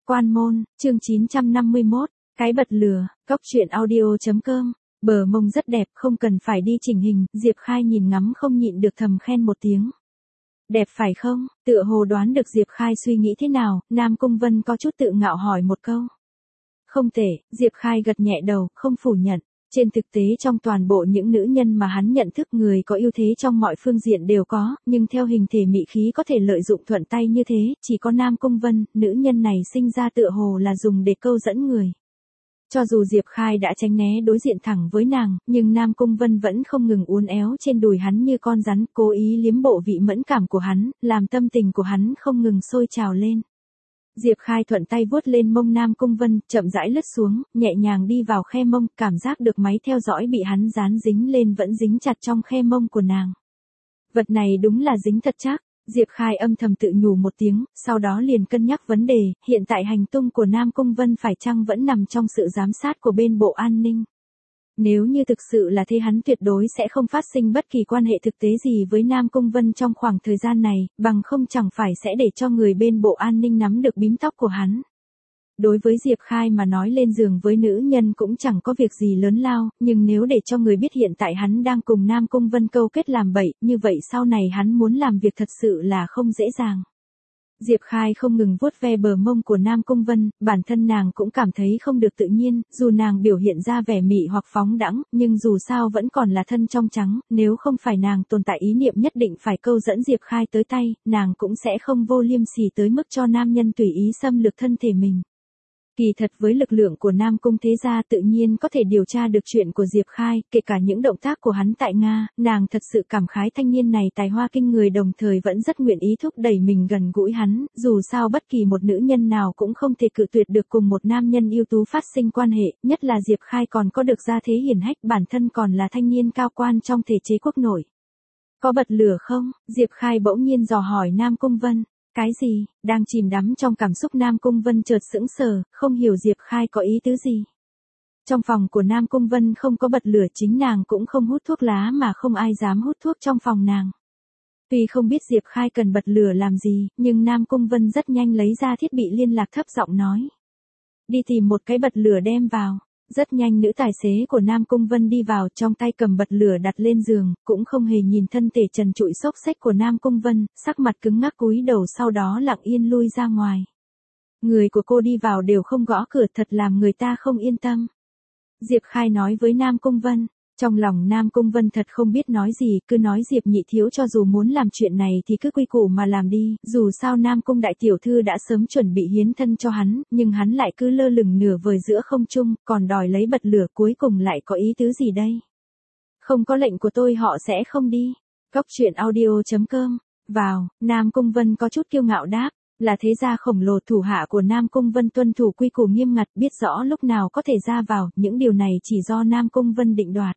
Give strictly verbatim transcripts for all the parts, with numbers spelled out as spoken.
Quan môn, chương chín trăm năm mươi mốt, cái bật lửa, góc truyện audio.com, bờ mông rất đẹp, không cần phải đi chỉnh hình, Diệp Khai nhìn ngắm không nhịn được thầm khen một tiếng. Đẹp phải không? Tựa hồ đoán được Diệp Khai suy nghĩ thế nào, Nam Cung Vân có chút tự ngạo hỏi một câu. Không tệ, Diệp Khai gật nhẹ đầu, không phủ nhận. Trên thực tế trong toàn bộ những nữ nhân mà hắn nhận thức người có ưu thế trong mọi phương diện đều có, nhưng theo hình thể mị khí có thể lợi dụng thuận tay như thế, chỉ có Nam Cung Vân, nữ nhân này sinh ra tựa hồ là dùng để câu dẫn người. Cho dù Diệp Khai đã tránh né đối diện thẳng với nàng, nhưng Nam Cung Vân vẫn không ngừng uốn éo trên đùi hắn như con rắn, cố ý liếm bộ vị mẫn cảm của hắn, làm tâm tình của hắn không ngừng sôi trào lên. Diệp Khai thuận tay vuốt lên mông Nam Cung Vân, chậm rãi lướt xuống, nhẹ nhàng đi vào khe mông, cảm giác được máy theo dõi bị hắn dán dính lên vẫn dính chặt trong khe mông của nàng. Vật này đúng là dính thật chắc, Diệp Khai âm thầm tự nhủ một tiếng, sau đó liền cân nhắc vấn đề, hiện tại hành tung của Nam Cung Vân phải chăng vẫn nằm trong sự giám sát của bên bộ an ninh. Nếu như thực sự là thế hắn tuyệt đối sẽ không phát sinh bất kỳ quan hệ thực tế gì với Nam Cung Vân trong khoảng thời gian này, bằng không chẳng phải sẽ để cho người bên bộ an ninh nắm được bím tóc của hắn. Đối với Diệp Khai mà nói lên giường với nữ nhân cũng chẳng có việc gì lớn lao, nhưng nếu để cho người biết hiện tại hắn đang cùng Nam Cung Vân câu kết làm bậy, như vậy sau này hắn muốn làm việc thật sự là không dễ dàng. Diệp Khai không ngừng vuốt ve bờ mông của Nam Cung Vân, bản thân nàng cũng cảm thấy không được tự nhiên, dù nàng biểu hiện ra vẻ mị hoặc phóng đãng, nhưng dù sao vẫn còn là thân trong trắng, nếu không phải nàng tồn tại ý niệm nhất định phải câu dẫn Diệp Khai tới tay, nàng cũng sẽ không vô liêm sỉ tới mức cho nam nhân tùy ý xâm lược thân thể mình. Kỳ thật với lực lượng của Nam Cung thế gia tự nhiên có thể điều tra được chuyện của Diệp Khai, kể cả những động tác của hắn tại Nga, nàng thật sự cảm khái thanh niên này tài hoa kinh người đồng thời vẫn rất nguyện ý thúc đẩy mình gần gũi hắn, dù sao bất kỳ một nữ nhân nào cũng không thể cự tuyệt được cùng một nam nhân ưu tú phát sinh quan hệ, nhất là Diệp Khai còn có được gia thế hiển hách, bản thân còn là thanh niên cao quan trong thể chế quốc nội. Có bật lửa không? Diệp Khai bỗng nhiên dò hỏi Nam Cung Vân. Cái gì? Đang chìm đắm trong cảm xúc Nam Cung Vân chợt sững sờ, không hiểu Diệp Khai có ý tứ gì. Trong phòng của Nam Cung Vân không có bật lửa, chính nàng cũng không hút thuốc lá mà không ai dám hút thuốc trong phòng nàng. Tuy không biết Diệp Khai cần bật lửa làm gì, nhưng Nam Cung Vân rất nhanh lấy ra thiết bị liên lạc thấp giọng nói. Đi tìm một cái bật lửa đem vào. Rất nhanh nữ tài xế của Nam Cung Vân đi vào, trong tay cầm bật lửa đặt lên giường, cũng không hề nhìn thân thể trần trụi xốc xếch của Nam Cung Vân, sắc mặt cứng ngắc cúi đầu sau đó lặng yên lui ra ngoài. Người của cô đi vào đều không gõ cửa, thật làm người ta không yên tâm. Diệp Khai nói với Nam Cung Vân. Trong lòng Nam Cung Vân thật không biết nói gì, cứ nói Diệp nhị thiếu cho dù muốn làm chuyện này thì cứ quy củ mà làm đi, dù sao Nam Cung đại tiểu thư đã sớm chuẩn bị hiến thân cho hắn, nhưng hắn lại cứ lơ lửng nửa vời giữa không trung, còn đòi lấy bật lửa, cuối cùng lại có ý tứ gì đây? Không có lệnh của tôi họ sẽ không đi. Góc truyện audio.com, vào, Nam Cung Vân có chút kiêu ngạo đáp. Là thế gia khổng lồ, thủ hạ của Nam Cung Vân tuân thủ quy củ nghiêm ngặt, biết rõ lúc nào có thể ra vào, những điều này chỉ do Nam Cung Vân định đoạt.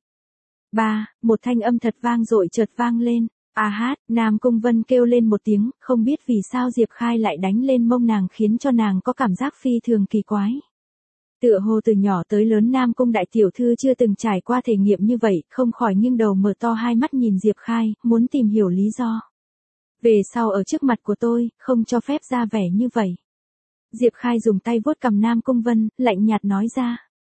Ba, một thanh âm thật vang dội chợt vang lên. A hát, Nam Cung Vân kêu lên một tiếng, không biết vì sao Diệp Khai lại đánh lên mông nàng khiến cho nàng có cảm giác phi thường kỳ quái. Tựa hồ từ nhỏ tới lớn Nam Cung đại tiểu thư chưa từng trải qua thể nghiệm như vậy, không khỏi nghiêng đầu mở to hai mắt nhìn Diệp Khai, muốn tìm hiểu lý do. Về sau ở trước mặt của tôi, không cho phép ra vẻ như vậy. Diệp Khai dùng tay vuốt cằm Nam Cung Vân, lạnh nhạt nói ra.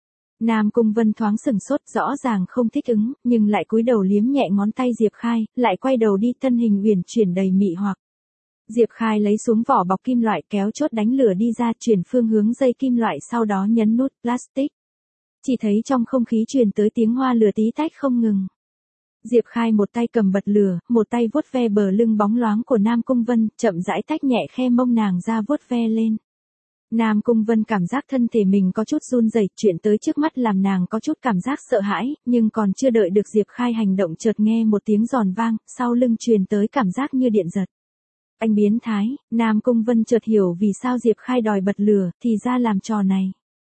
Nam Cung Vân thoáng sừng sốt, rõ ràng không thích ứng, nhưng lại cúi đầu liếm nhẹ ngón tay Diệp Khai, lại quay đầu đi, thân hình uyển chuyển đầy mị hoặc. Diệp Khai lấy xuống vỏ bọc kim loại, kéo chốt đánh lửa đi ra, chuyển phương hướng dây kim loại, sau đó nhấn nút plastic. Chỉ thấy trong không khí truyền tới tiếng hoa lửa tí tách không ngừng. Diệp Khai một tay cầm bật lửa, một tay vuốt ve bờ lưng bóng loáng của Nam Cung Vân, chậm rãi tách nhẹ khe mông nàng ra vuốt ve lên. Nam Cung Vân cảm giác thân thể mình có chút run rẩy, chuyện tới trước mắt làm nàng có chút cảm giác sợ hãi, nhưng còn chưa đợi được Diệp Khai hành động chợt nghe một tiếng giòn vang, sau lưng truyền tới cảm giác như điện giật. Anh biến thái, Nam Cung Vân chợt hiểu vì sao Diệp Khai đòi bật lửa, thì ra làm trò này.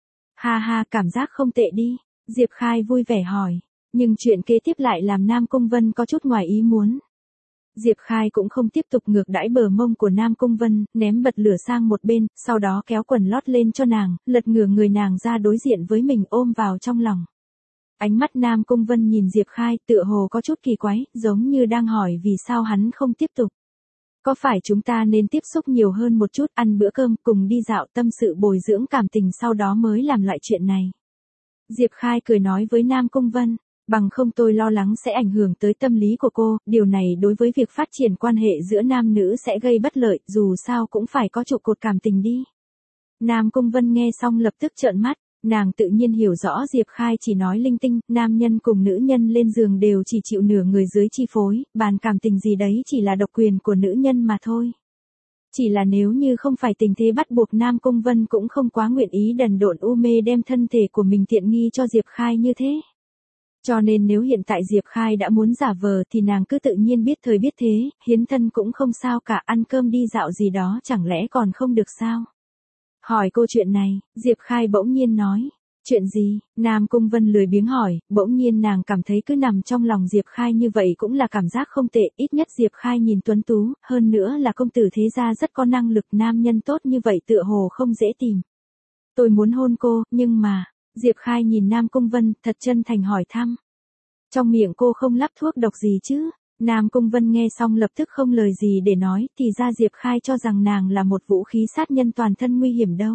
Ha ha, cảm giác không tệ đi, Diệp Khai vui vẻ hỏi. Nhưng chuyện kế tiếp lại làm Nam Cung Vân có chút ngoài ý muốn. Diệp Khai cũng không tiếp tục ngược đãi bờ mông của Nam Cung Vân, ném bật lửa sang một bên, sau đó kéo quần lót lên cho nàng, lật ngửa người nàng ra đối diện với mình, ôm vào trong lòng. Ánh mắt Nam Cung Vân nhìn Diệp Khai tựa hồ có chút kỳ quái, giống như đang hỏi vì sao hắn không tiếp tục. Có phải chúng ta nên tiếp xúc nhiều hơn một chút, ăn bữa cơm, cùng đi dạo, tâm sự bồi dưỡng cảm tình sau đó mới làm loại chuyện này. Diệp Khai cười nói với Nam Cung Vân, bằng không tôi lo lắng sẽ ảnh hưởng tới tâm lý của cô, điều này đối với việc phát triển quan hệ giữa nam nữ sẽ gây bất lợi, dù sao cũng phải có trụ cột cảm tình đi. Nam Cung Vân nghe xong lập tức trợn mắt, nàng tự nhiên hiểu rõ Diệp Khai chỉ nói linh tinh, nam nhân cùng nữ nhân lên giường đều chỉ chịu nửa người dưới chi phối, bàn cảm tình gì đấy chỉ là độc quyền của nữ nhân mà thôi. Chỉ là nếu như không phải tình thế bắt buộc Nam Cung Vân cũng không quá nguyện ý đần độn u mê đem thân thể của mình tiện nghi cho Diệp Khai như thế. Cho nên nếu hiện tại Diệp Khai đã muốn giả vờ thì nàng cứ tự nhiên biết thời biết thế, hiến thân cũng không sao cả, ăn cơm đi dạo gì đó chẳng lẽ còn không được sao? Hỏi cô chuyện này, Diệp Khai bỗng nhiên nói. Chuyện gì? Nam Cung Vân lười biếng hỏi, bỗng nhiên nàng cảm thấy cứ nằm trong lòng Diệp Khai như vậy cũng là cảm giác không tệ, ít nhất Diệp Khai nhìn tuấn tú, hơn nữa là công tử thế gia rất có năng lực, nam nhân tốt như vậy tựa hồ không dễ tìm. Tôi muốn hôn cô, nhưng mà, Diệp Khai nhìn Nam Cung Vân, thật chân thành hỏi thăm. Trong miệng cô không lắp thuốc độc gì chứ? Nam Cung Vân nghe xong lập tức không lời gì để nói, thì ra Diệp Khai cho rằng nàng là một vũ khí sát nhân toàn thân nguy hiểm đâu.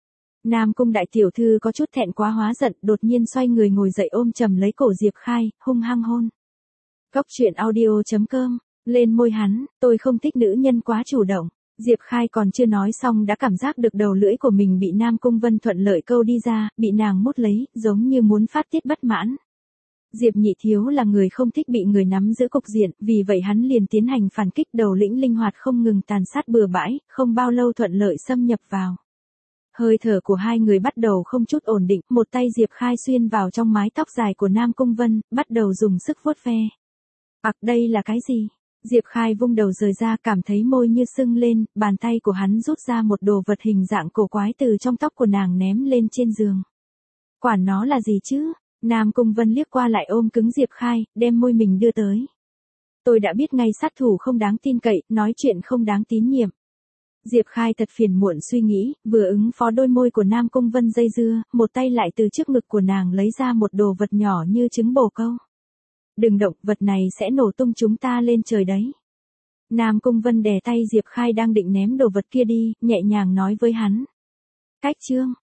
Nam Cung đại tiểu thư có chút thẹn quá hóa giận, đột nhiên xoay người ngồi dậy ôm chầm lấy cổ Diệp Khai, hung hăng hôn. Cốc truyện audio chấm com, lên môi hắn, tôi không thích nữ nhân quá chủ động. Diệp Khai còn chưa nói xong đã cảm giác được đầu lưỡi của mình bị Nam Cung Vân thuận lợi câu đi ra, bị nàng mút lấy, giống như muốn phát tiết bất mãn. Diệp Nhị Thiếu là người không thích bị người nắm giữ cục diện, vì vậy hắn liền tiến hành phản kích, đầu lĩnh linh hoạt không ngừng tàn sát bừa bãi, không bao lâu thuận lợi xâm nhập vào. Hơi thở của hai người bắt đầu không chút ổn định, một tay Diệp Khai xuyên vào trong mái tóc dài của Nam Cung Vân, bắt đầu dùng sức vuốt ve. Ặc, đây là cái gì? Diệp Khai vung đầu rời ra, cảm thấy môi như sưng lên, bàn tay của hắn rút ra một đồ vật hình dạng cổ quái từ trong tóc của nàng ném lên trên giường. Quản nó là gì chứ? Nam Cung Vân liếc qua lại ôm cứng Diệp Khai, đem môi mình đưa tới. Tôi đã biết ngay sát thủ không đáng tin cậy, nói chuyện không đáng tín nhiệm. Diệp Khai thật phiền muộn suy nghĩ, vừa ứng phó đôi môi của Nam Cung Vân dây dưa, một tay lại từ trước ngực của nàng lấy ra một đồ vật nhỏ như trứng bồ câu. Đừng động, vật này sẽ nổ tung chúng ta lên trời đấy. Nam Cung Vân đè tay Diệp Khai đang định ném đồ vật kia đi, nhẹ nhàng nói với hắn. Cách chương.